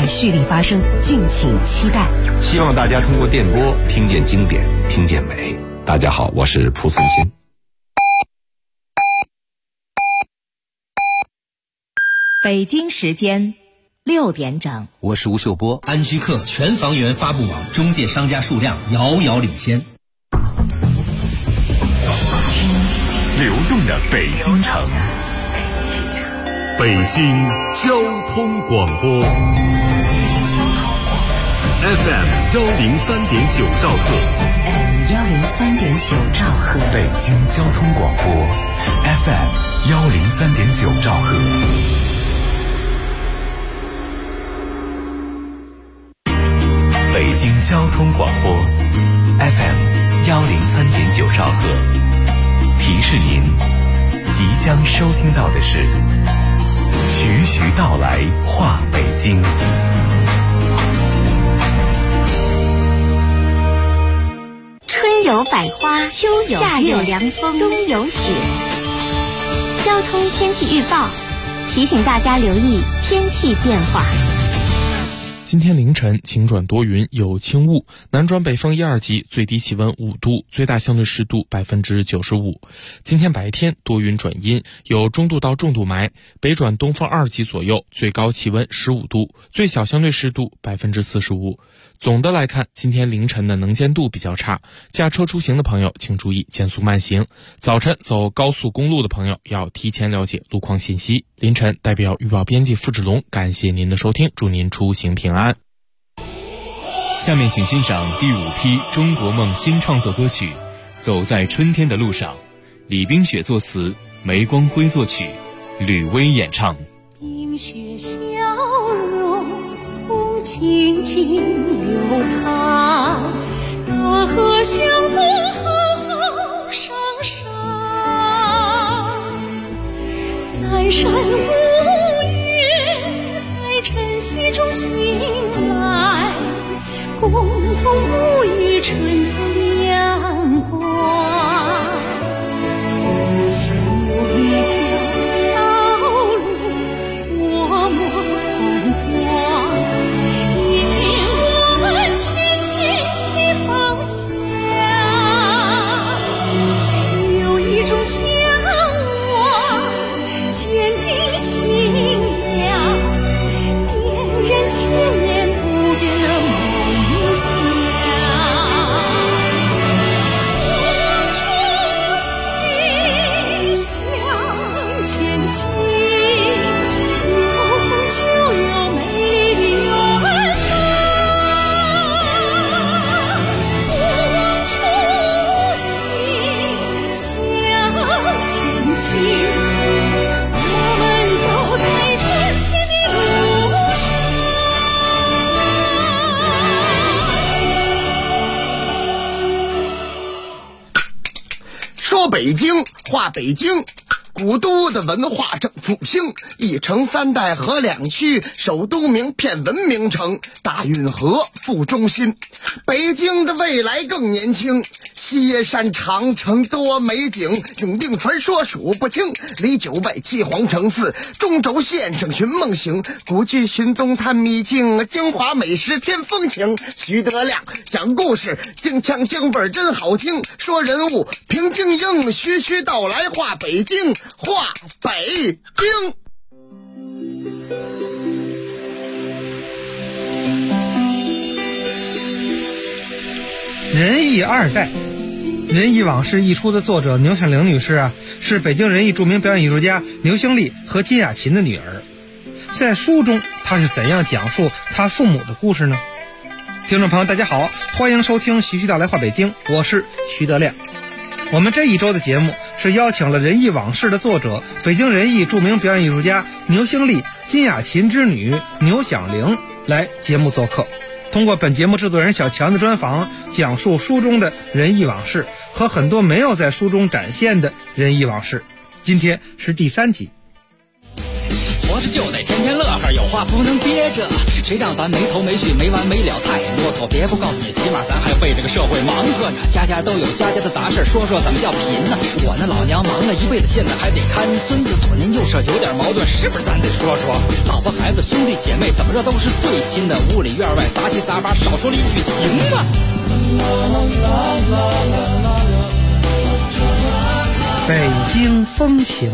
在蓄力发生，敬请期待。 希望大家通过电波听见经典，听见美。大家好，我是蒲存昕。 北京时间6点整， 我是吴秀波。 安居客全房源发布网中介商家数量遥遥领先。 流动的北京城，北京交通广播 FM 103.9兆赫 103.9兆赫， 北京交通广播 FM 103.9兆赫。北京交通广播 FM 103.9兆赫，提示您即将收听到的是徐徐道来话北京。 春有百花，秋有夏有凉风，冬有雪。交通天气预报提醒大家留意天气变化。 今天凌晨晴转多云，有轻雾，南转北风1、2级，最低气温5度，最大相对湿度95%。今天白天多云转阴，有中度到重度霾，北转东风2级左右，最高气温15度，最小相对湿度45%。总的来看，今天凌晨的能见度比较差，驾车出行的朋友请注意减速慢行。早晨走高速公路的朋友要提前了解路况信息。凌晨代表预报编辑付志龙，感谢您的收听，祝您出行平安。 下面请欣赏第5批中国梦新创作歌曲《走在春天的路上》，李冰雪作词，梅光辉作曲，吕薇演唱。 冰雪消融，风轻轻流淌，大河向东浩浩汤汤，三山五岳在晨曦中醒来，共同沐浴春天的阳光。有一条道路多么宽广，引领我们前行的方向。有一种向往，坚定信仰，点燃千年不变的梦想。 说北京话北京，古都的文化正复兴，一城3代和2区，首都名片文明城，大运河副中心。北京的未来更年轻，西野山长城多美景，永定传说数不清，离9外7皇城4，中轴线上寻梦行，古剧寻东探秘境，京华美食添风情。徐德亮讲故事，京腔京味真好听，说人物评京英，徐徐道来话北京，话北京。 仁义2代，仁义往事一书的作者牛响玲女士是北京人艺著名表演艺术家牛兴利和金雅琴的女儿。在书中，她是怎样讲述她父母的故事呢？听众朋友大家好，欢迎收听徐徐道来话北京，我是徐德亮。我们这一周的节目是邀请了仁义往事的作者，北京人艺著名表演艺术家牛兴利、金雅琴之女牛响玲来节目做客，通过本节目制作人小强的专访，讲述书中的仁义往事和很多没有在书中展现的仁义往事。今天是第3集。 我是就得天天乐呵，有话不能憋着。谁让咱没头没绪没完没了太啰嗦，别不告诉你，起码咱还为这个社会忙活呢。家家都有家家的杂事，说说怎么叫贫呢？我那老娘忙了一辈子，现在还得看孙子，左邻右舍有点矛盾，是不是咱得说说？老婆孩子兄弟姐妹怎么着都是最亲的，屋里院外杂七杂八，少说了一句行吗？ 北京风情。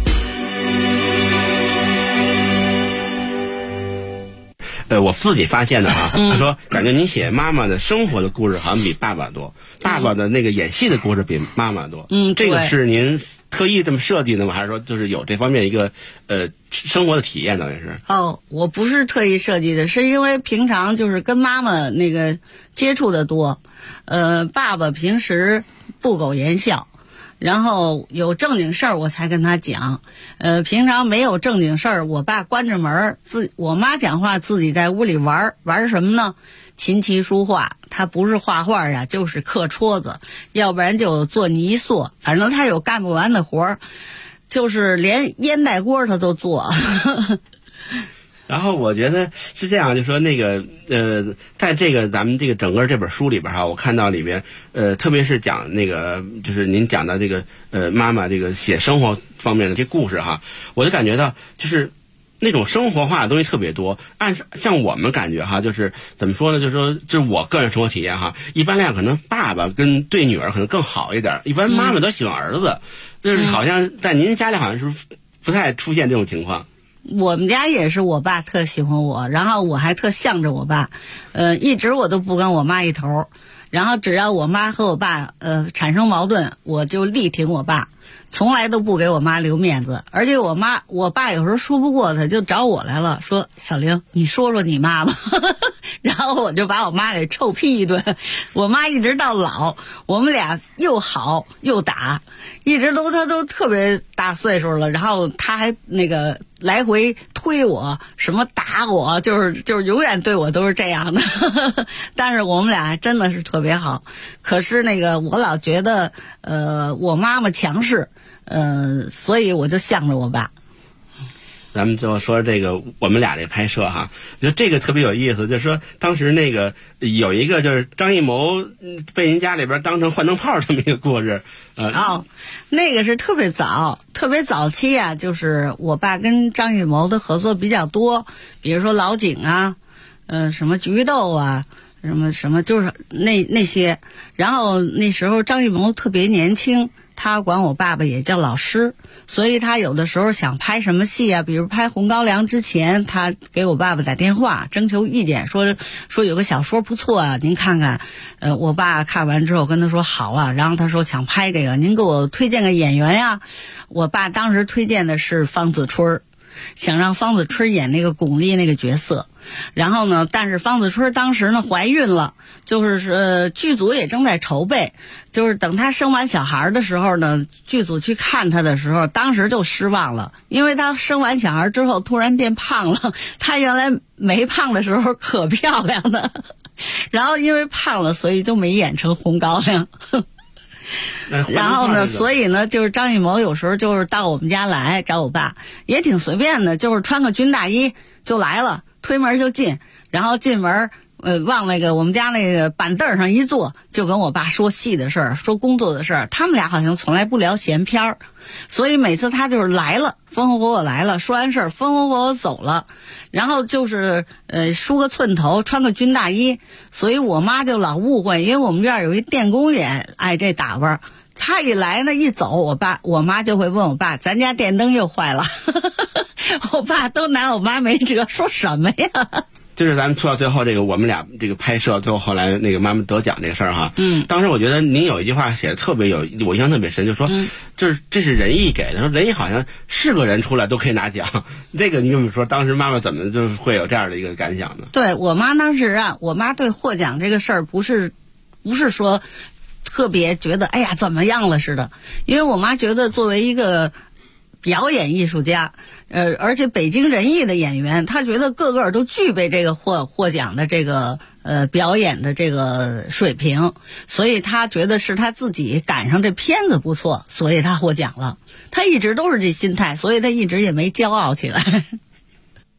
我自己发现的啊，他说感觉您写妈妈的生活的故事好像比爸爸多，爸爸的那个演戏的故事比妈妈多。这个是您特意这么设计的吗？还是说就是有这方面一个生活的体验等于是？ 我不是特意设计的，是因为平常就是跟妈妈那个接触的多，爸爸平时不苟言笑。然后有正经事儿我才跟他讲，平常没有正经事儿，我爸关着门我妈讲话自己在屋里玩什么呢？琴棋书画，他不是画画呀，就是刻戳子，要不然就做泥塑，反正他有干不完的活儿，就是连烟袋锅他都做。 然后我觉得是这样，就说那个在这个咱们这个整个这本书里边哈，我看到里边特别是讲那个就是您讲的这个妈妈这个写生活方面的这故事哈，我就感觉到就是那种生活化的东西特别多。像我们感觉哈，就是怎么说呢？就是说这是我个人生活体验哈。一般来讲，可能爸爸跟对女儿可能更好一点，一般妈妈都喜欢儿子，就是好像在您家里好像是不太出现这种情况。 我们家也是，我爸特喜欢我，然后我还特向着我爸，一直我都不跟我妈一头，然后只要我妈和我爸产生矛盾，我就力挺我爸，从来都不给我妈留面子。而且我爸有时候说不过他，就找我来了，说小玲，你说说你妈吧。然后我就把我妈给臭批一顿。我妈一直到老，我们俩又好又打，一直他都特别大岁数了，然后他还那个来回推我，什么打我，就是永远对我都是这样的。但是我们俩真的是特别好。可是那个我老觉得我妈妈强势，所以我就向着我爸。 咱们就说这个我们俩这拍摄哈，就这个特别有意思，就是说当时那个有一个就是张艺谋被您家里边当成幻灯泡这么一个故事。 那个是特别早期啊，就是我爸跟张艺谋的合作比较多，比如说老井啊，什么菊豆啊，什么就是那些。然后那时候张艺谋特别年轻，他管我爸爸也叫老师，所以他有的时候想拍什么戏啊，比如拍《红高粱》之前，他给我爸爸打电话征求意见，说有个小说不错啊，您看看。我爸看完之后跟他说好啊，然后他说想拍这个，您给我推荐个演员呀。我爸当时推荐的是方子春，想让方子春演那个巩俐那个角色。然后呢，但是方子春当时呢怀孕了，就是剧组也正在筹备，就是等她生完小孩的时候呢，剧组去看她的时候，当时就失望了，因为她生完小孩之后突然变胖了，她原来没胖的时候可漂亮的，然后因为胖了，所以就没演成红高粱。然后呢，所以呢，就是张艺谋有时候就是到我们家来找我爸，也挺随便的，就是穿个军大衣就来了，推门就进，然后进门往那个我们家那个板凳上一坐，就跟我爸说戏的事儿，说工作的事儿。他们俩好像从来不聊闲篇儿，所以每次他就是来了，风风火火来了，说完事儿风风火火走了，然后就是梳个寸头，穿个军大衣，所以我妈就老误会，因为我们院有一电工也爱这打扮。他一来呢，一走，我妈就会问我爸，咱家电灯又坏了。我爸都拿我妈没辙，说什么呀？ 就是咱们说到最后这个我们俩这个拍摄，最后后来那个妈妈得奖这个事儿哈，当时我觉得您有一句话写的特别我印象特别深，就说，这是仁义给的，说仁义好像是个人出来都可以拿奖，这个你跟我们说，当时妈妈怎么就会有这样的一个感想呢？ 对，我妈当时啊，我妈对获奖这个事儿不是说特别觉得哎呀怎么样了似的，因为我妈觉得作为一个表演艺术家，而且北京人艺的演员，他觉得个个都具备这个获奖的这个表演的这个水平，所以他觉得是他自己赶上这片子不错，所以他获奖了。他一直都是这心态，所以他一直也没骄傲起来。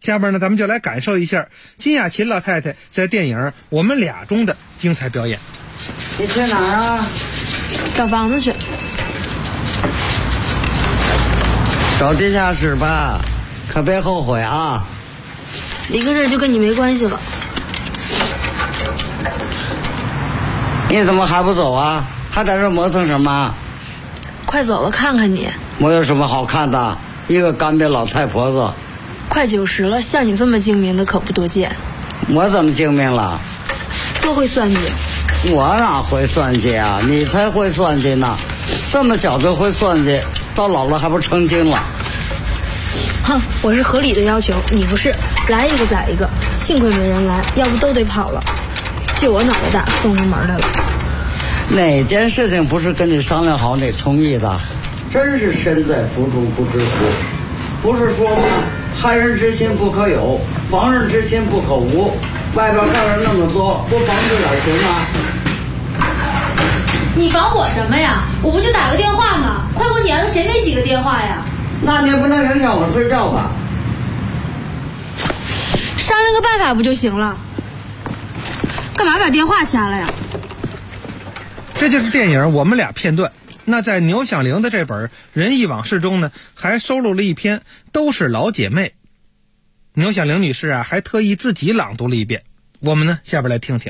下边呢，咱们就来感受一下金雅琴老太太在电影《我们俩》中的精彩表演。 你去哪儿啊？ 找房子去。 找地下室吧，可别后悔啊！ 离个这就跟你没关系了。 你怎么还不走啊？还在这磨蹭什么？ 快走了，看看你。 我有什么好看的？一个干瘪老太婆子。 快90了，像你这么精明的可不多见。 我怎么精明了？ 多会算计。 我哪会算计啊？你才会算计呢！这么小就会算计，到老了还不成精了？ 哼，我是合理的要求，你不是，来一个宰一个。幸亏没人来，要不都得跑了。就我脑袋大，送上门来了。 哪件事情不是跟你商量好你同意的？真是身在福中不知福。不是说吗？害人之心不可有，防人之心不可无。外边干人那么多，不防着点行吗？ 你防我什么呀？我不就打个电话吗？快过年了，谁没几个电话呀？ 那你也不能影响我睡觉吧？ 商量个办法不就行了？干嘛把电话掐了呀？ 这就是电影《我们俩》片段。那在牛响铃的这本《仁义往事》中呢，还收录了一篇《都是老姐妹》。牛响铃女士啊，还特意自己朗读了一遍。我们呢，下边来听听。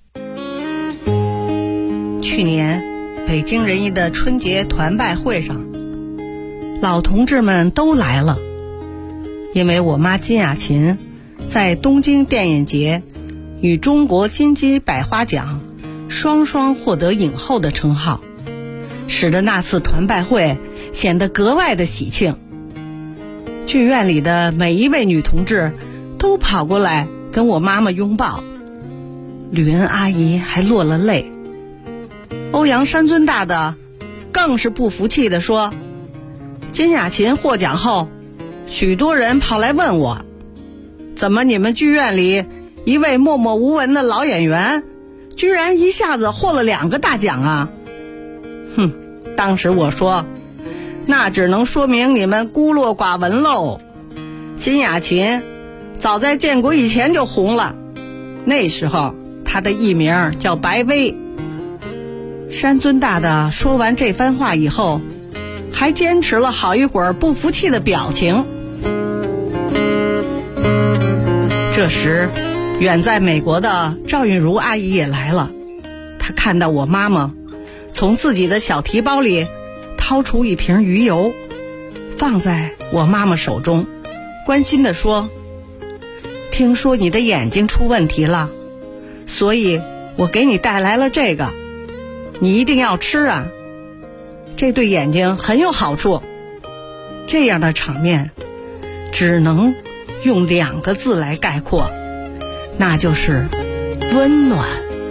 去年北京人艺的春节团拜会上，老同志们都来了，因为我妈金雅琴在东京电影节与中国金鸡百花奖双双获得影后的称号，使得那次团拜会显得格外的喜庆。剧院里的每一位女同志都跑过来跟我妈妈拥抱，吕恩阿姨还落了泪。欧阳山尊大的更是不服气地说，金雅琴获奖后，许多人跑来问我，怎么你们剧院里一位默默无闻的老演员居然一下子获了2个大奖啊？哼，当时我说，那只能说明你们孤陋寡闻喽。金雅琴早在建国以前就红了，那时候她的艺名叫白薇。山尊大的说完这番话以后，还坚持了好一会儿不服气的表情。这时远在美国的赵韵如阿姨也来了，她看到我妈妈从自己的小提包里掏出一瓶鱼油，放在我妈妈手中，关心地说，听说你的眼睛出问题了，所以我给你带来了这个，你一定要吃啊，这对眼睛很有好处。这样的场面只能用2个字来概括，那就是温暖。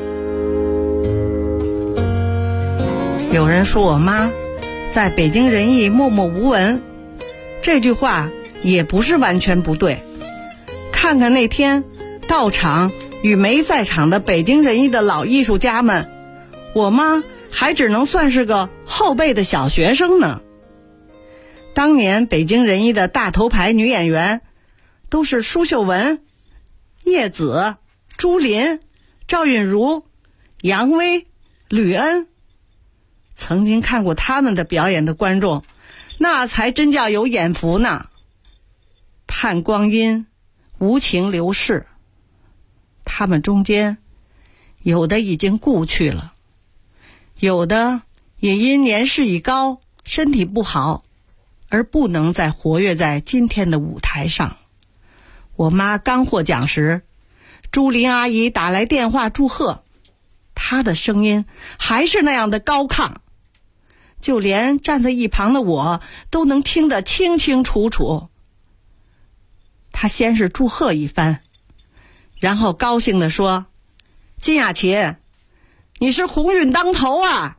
有人说我妈在北京人艺默默无闻，这句话也不是完全不对。看看那天到场与没在场的北京人艺的老艺术家们，我妈还只能算是个后辈的小学生呢。当年北京人艺的大头牌女演员都是舒秀文、叶子、朱琳、赵韵如、杨威、吕恩。曾经看过他们的表演的观众，那才真叫有眼福呢。盼光阴无情流逝，他们中间有的已经故去了，有的也因年事已高，身体不好，而不能再活跃在今天的舞台上。我妈刚获奖时，朱琳阿姨打来电话祝贺，她的声音还是那样的高亢，就连站在一旁的我都能听得清清楚楚。她先是祝贺一番，然后高兴地说，金雅琴，你是鸿运当头啊。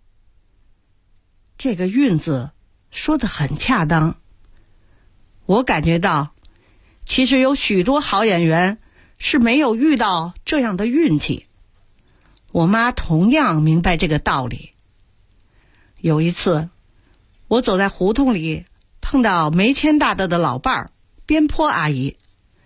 这个运字说得很恰当，我感觉到其实有许多好演员是没有遇到这样的运气，我妈同样明白这个道理。有一次我走在胡同里，碰到没谦大大的老伴儿边坡阿姨，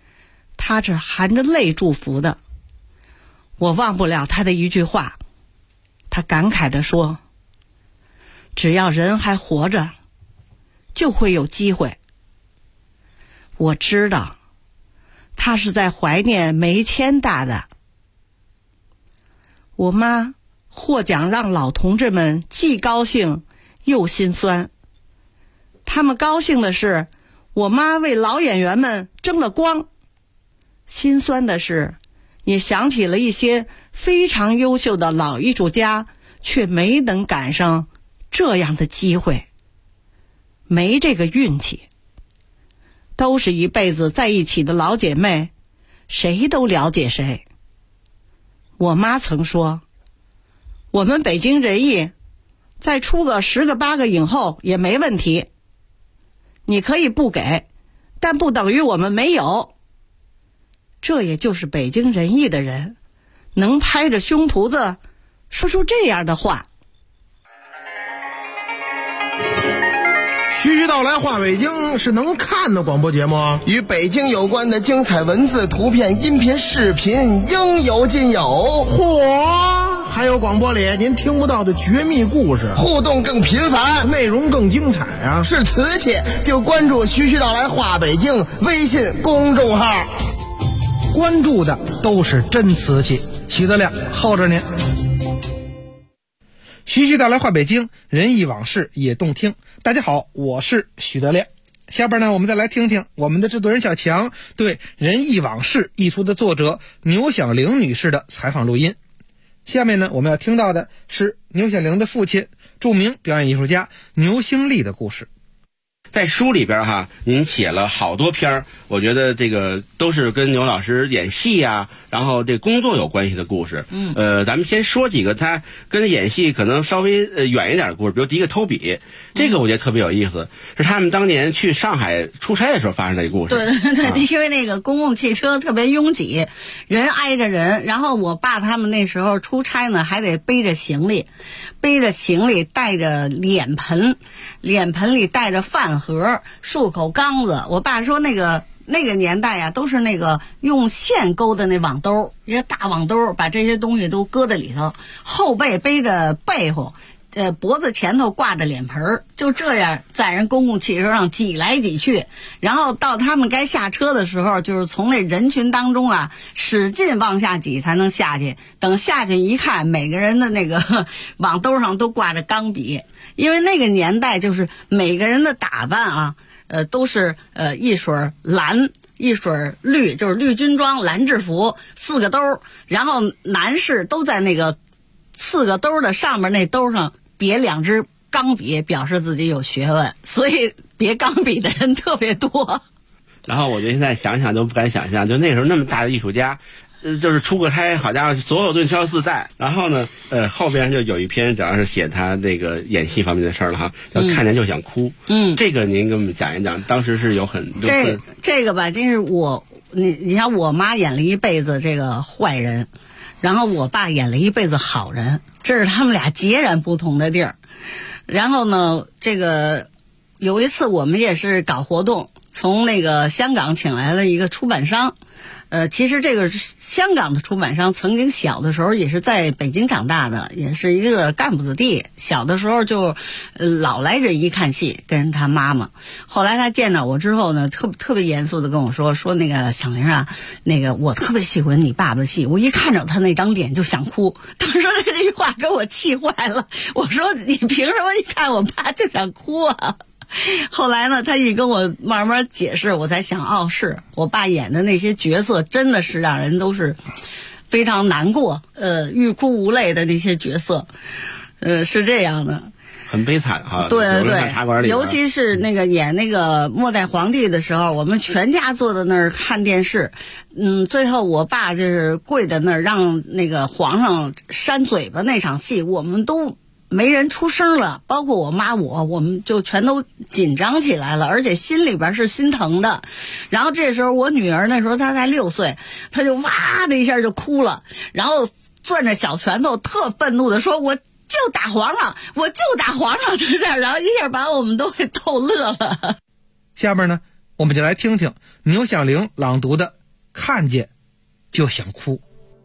他是含着泪祝福的。我忘不了他的一句话，他感慨地说，只要人还活着，就会有机会。我知道他是在怀念梅谦大的。我妈获奖让老同志们既高兴又心酸。他们高兴的是我妈为老演员们争了光，心酸的是也想起了一些非常优秀的老艺术家却没能赶上这样的机会，没这个运气。都是一辈子在一起的老姐妹，谁都了解谁。我妈曾说，我们北京人艺再出个10个8个影后也没问题，你可以不给，但不等于我们没有。这也就是北京人艺的人能拍着胸脯子说出这样的话。 徐徐道来话北京是能看的广播节目， 与北京有关的精彩文字、图片、音频、视频应有尽有。 嚯！还有广播里您听不到的绝密故事， 互动更频繁， 内容更精彩啊！ 是瓷器就关注徐徐道来话北京微信公众号， 关注的都是真瓷器。徐德亮候着您。徐徐道来话北京，人艺往事也动听。大家好，我是许德亮。下边呢，我们再来听听我们的制作人小强对《人艺往事》一书的作者牛响铃女士的采访录音。下面呢，我们要听到的是牛响铃的父亲，著名表演艺术家牛兴利的故事。 在书里边哈，您写了好多篇儿，我觉得这个都是跟牛老师演戏啊，然后这工作有关系的故事。咱们先说几个他跟演戏可能稍微远一点的故事，比如第一个偷笔，这个我觉得特别有意思，是他们当年去上海出差的时候发生的一个故事。 对，因为那个公共汽车特别拥挤，人挨着人，然后我爸他们那时候出差呢，还得背着行李带着脸盆里带着饭盒、漱口缸子。我爸说那个年代呀，都是那个用线勾的那网兜，一个大网兜，把这些东西都搁在里头，后背背着被子，脖子前头挂着脸盆，就这样在人公共汽车上挤来挤去。然后到他们该下车的时候，就是从那人群当中啊，使劲往下挤才能下去。等下去一看，每个人的那个网兜上都挂着钢笔，因为那个年代就是每个人的打扮啊，都是一水蓝一水绿，就是绿军装蓝制服，4个兜，然后男士都在那个4个兜的上面那兜上别2支钢笔，表示自己有学问，所以别钢笔的人特别多。 然后我觉得现在想想都不敢想象，就那时候那么大的艺术家，就是出个差，好家伙，所有东西都要自带。然后呢，后边就有一篇主要是写他那个演戏方面的事儿了哈，叫看见就想哭。这个您给我们讲一讲，当时是有很这个吧，真是你像我妈演了一辈子这个坏人，然后我爸演了一辈子好人，这是他们俩截然不同的地儿。然后呢，这个有一次我们也是搞活动，从那个香港请来了一个出版商。其实这个香港的出版商曾经小的时候也是在北京长大的，也是一个干部子弟，小的时候就老来人一看戏，跟他妈妈。后来他见到我之后呢，特别严肃的跟我说那个响铃啊，那个我特别喜欢你爸爸的戏，我一看着他那张脸就想哭。当时这句话给我气坏了，我说你凭什么一看我爸就想哭啊？后来呢，他一跟我慢慢解释，我才想，是我爸演的那些角色真的是让人都是非常难过，欲哭无泪的那些角色，是这样的， 很悲惨哈。 对，尤其是那个演那个末代皇帝的时候，我们全家坐在那儿看电视，最后我爸就是跪在那儿让那个皇上扇嘴巴那场戏，我们都没人出声了，包括我妈我们就全都紧张起来了，而且心里边是心疼的。然后这时候我女儿那时候她才6岁，她就哇的一下就哭了，然后攥着小拳头特愤怒的说，我就打皇上，我就打皇上，就是这样，然后一下把我们都给逗乐了。 下面呢，我们就来听听牛响铃朗读的看见就想哭。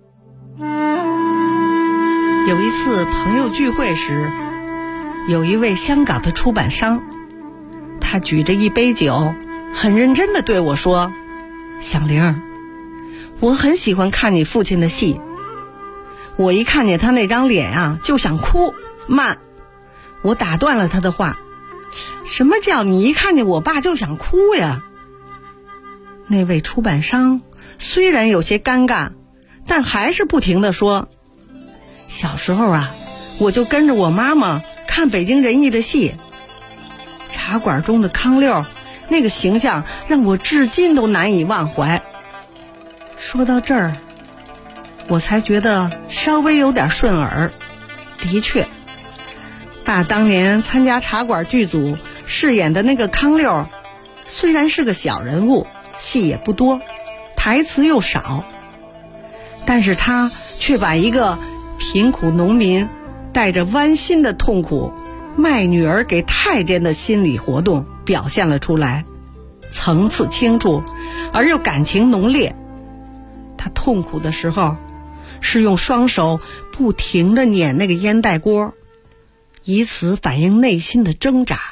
有一次朋友聚会时，有一位香港的出版商，他举着一杯酒，很认真地对我说：小玲，我很喜欢看你父亲的戏，我一看见他那张脸啊就想哭。慢，我打断了他的话，什么叫你一看见我爸就想哭呀？那位出版商虽然有些尴尬，但还是不停地说，小时候啊，我就跟着我妈妈看北京人艺的戏，茶馆中的康六那个形象让我至今都难以忘怀。说到这儿，我才觉得稍微有点顺耳。的确，爸当年参加茶馆剧组饰演的那个康六，虽然是个小人物，戏也不多，台词又少，但是他却把一个贫苦农民带着剜心的痛苦卖女儿给太监的心理活动表现了出来，层次清楚而又感情浓烈。他痛苦的时候是用双手不停地捻那个烟袋锅，以此反映内心的挣扎。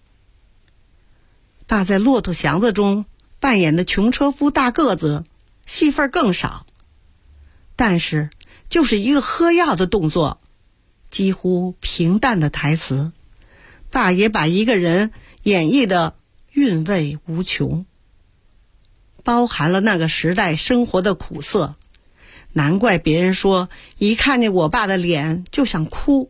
爸在《骆驼祥子》中扮演的穷车夫大个子，戏份更少，但是就是一个喝药的动作，几乎平淡的台词，爸也把一个人演绎的韵味无穷，包含了那个时代生活的苦涩。难怪别人说一看见我爸的脸就想哭。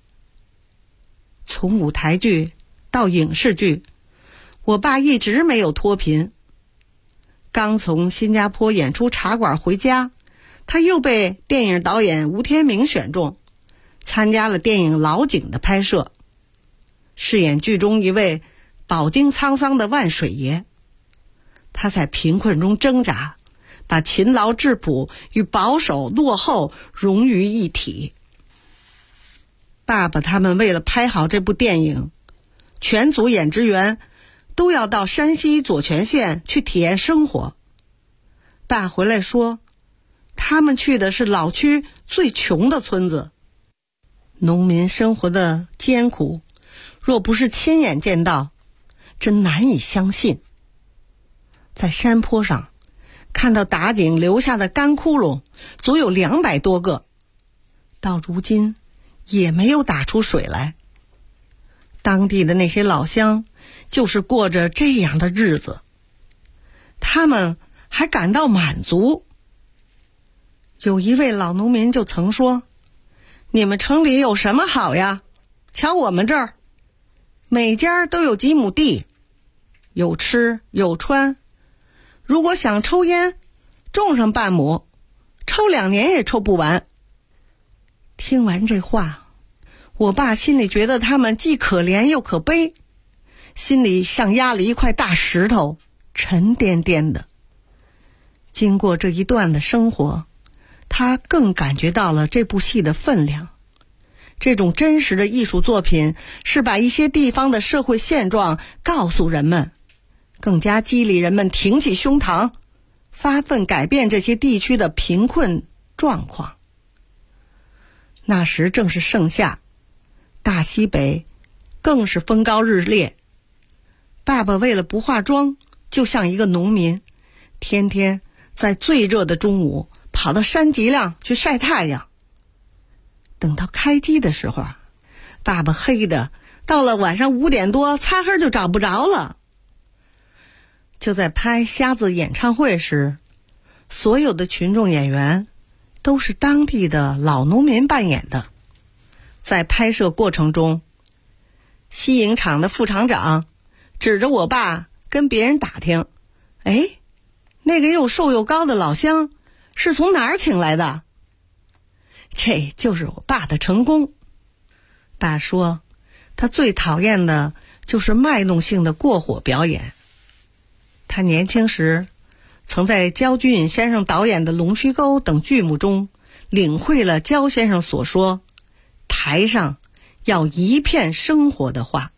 从舞台剧到影视剧，我爸一直没有脱贫。刚从新加坡演出茶馆回家，他又被电影导演吴天明选中，参加了电影《老井》的拍摄，饰演剧中一位饱经沧桑的万水爷。他在贫困中挣扎，把勤劳质朴与保守落后融于一体。爸爸他们为了拍好这部电影，全组演职员都要到山西左权县去体验生活。爸回来说，他们去的是老区最穷的村子，农民生活的艰苦，若不是亲眼见到，真难以相信。在山坡上看到打井留下的干窟窿足有200多个，到如今也没有打出水来。当地的那些老乡就是过着这样的日子，他们还感到满足。有一位老农民就曾说，你们城里有什么好呀？瞧我们这儿，每家都有几亩地，有吃有穿，如果想抽烟，种上半亩，抽2年也抽不完。听完这话，我爸心里觉得他们既可怜又可悲，心里像压了一块大石头，沉甸甸的。经过这一段的生活，他更感觉到了这部戏的分量。这种真实的艺术作品是把一些地方的社会现状告诉人们，更加激励人们挺起胸膛，发奋改变这些地区的贫困状况。那时正是盛夏，大西北更是风高日烈。爸爸为了不化妆，就像一个农民，天天在最热的中午跑到山脊上去晒太阳。等到开机的时候，爸爸黑的到了晚上5点多擦黑就找不着了。就在拍瞎子演唱会时，所有的群众演员都是当地的老农民扮演的。在拍摄过程中，西影厂的副厂长指着我爸跟别人打听，哎，那个又瘦又高的老乡是从哪儿请来的？这就是我爸的成功。爸说，他最讨厌的就是卖弄性的过火表演。他年轻时曾在焦君隐先生导演的《龙须沟》等剧目中领会了焦先生所说台上要一片生活的话，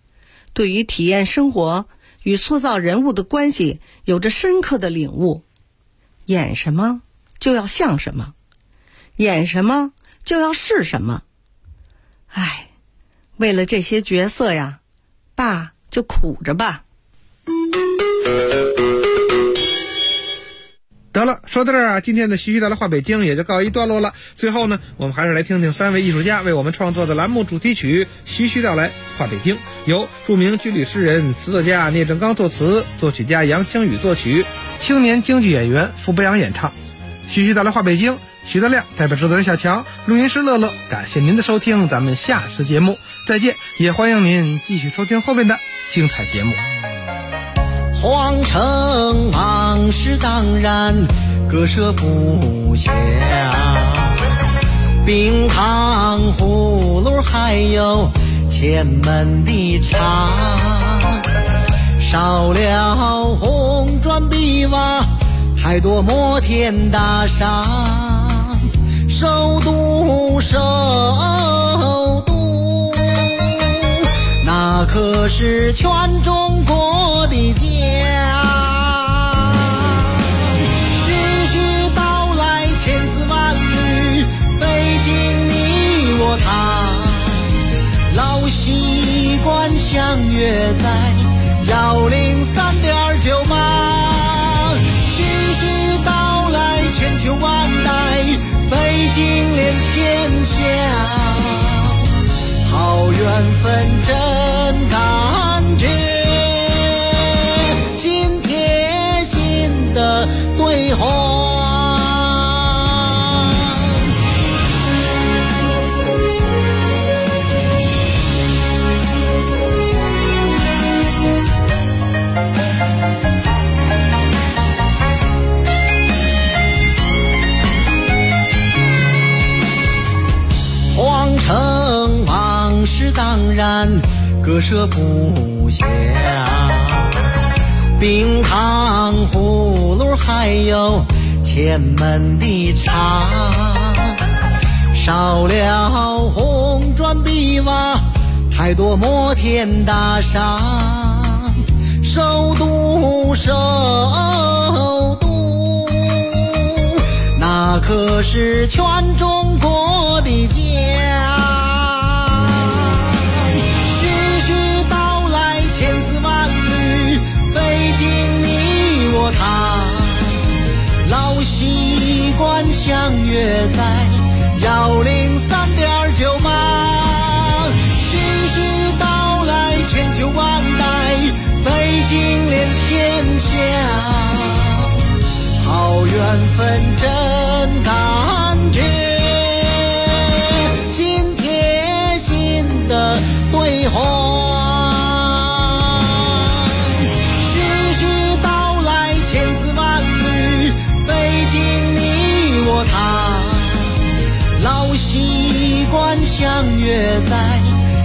对于体验生活与塑造人物的关系有着深刻的领悟。 演什么就要像什么，演什么就要是什么。唉，为了这些角色呀，爸就苦着吧。 得了，说到这儿啊，今天的徐徐道来话北京也就告一段落了。最后呢，我们还是来听听3位艺术家为我们创作的栏目主题曲《徐徐道来话北京》，由著名军旅诗人、词作家聂政刚作词，作曲家杨清宇作曲，青年京剧演员傅博阳演唱。徐徐道来话北京，徐德亮代表制作人小强，录音师乐乐，感谢您的收听，咱们下次节目再见，也欢迎您继续收听后面的精彩节目。 皇城往事当然割舍不下，冰糖葫芦还有前门的茶，少了红砖碧瓦，还多摩天大厦，首都那可是全中国的家。徐徐道来千丝万缕，北京你我他，老习惯相约在103.9吧。徐徐道来千秋万代，北京连天下，好缘分真感觉，心贴心的对话。皇城往事当然割舍不下，冰糖葫芦还有前门的茶，少了红砖碧瓦，还多摩天大厦，首都那可是全中国的家。徐徐道来千丝万缕，北京你我他，老习惯相约在103.9吧。徐徐道来千秋万代，北京连天下，好缘分真感觉，心贴心的对话。徐徐道来千丝万缕，北京你我他，老习惯相约在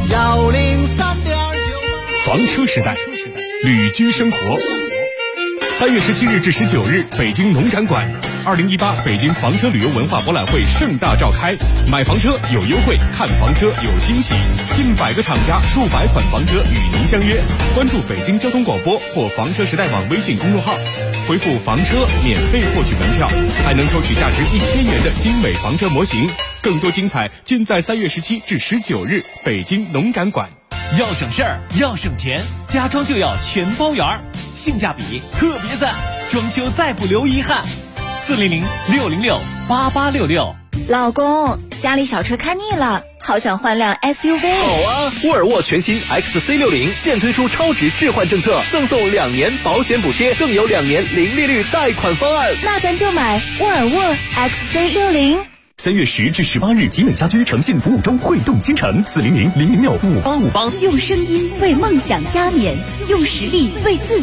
103.9。 房车时代，旅居生活。3月17日至19日，北京农展馆，2018北京房车旅游文化博览会盛大召开，买房车有优惠，看房车有惊喜，近100个厂家，数百款房车与您相约。关注北京交通广播或房车时代网微信公众号，回复房车免费获取门票，还能抽取价值1000元的精美房车模型。更多精彩尽在3月17至19日北京农展馆。 要省事儿，要省钱，家装就要全包圆儿，性价比特别赞，装修再不留遗憾。400-606-8866。 老公，家里小车看腻了，好想换辆 SUV。 好啊，沃尔沃全新 XC60现推出超值置换政策，赠送2年保险补贴，更有2年零利率贷款方案。 那咱就买沃尔沃 XC60。 3月10至18日，集美家居诚信服务周汇动京城，400-006-5858。 用声音为梦想加冕，用实力为自己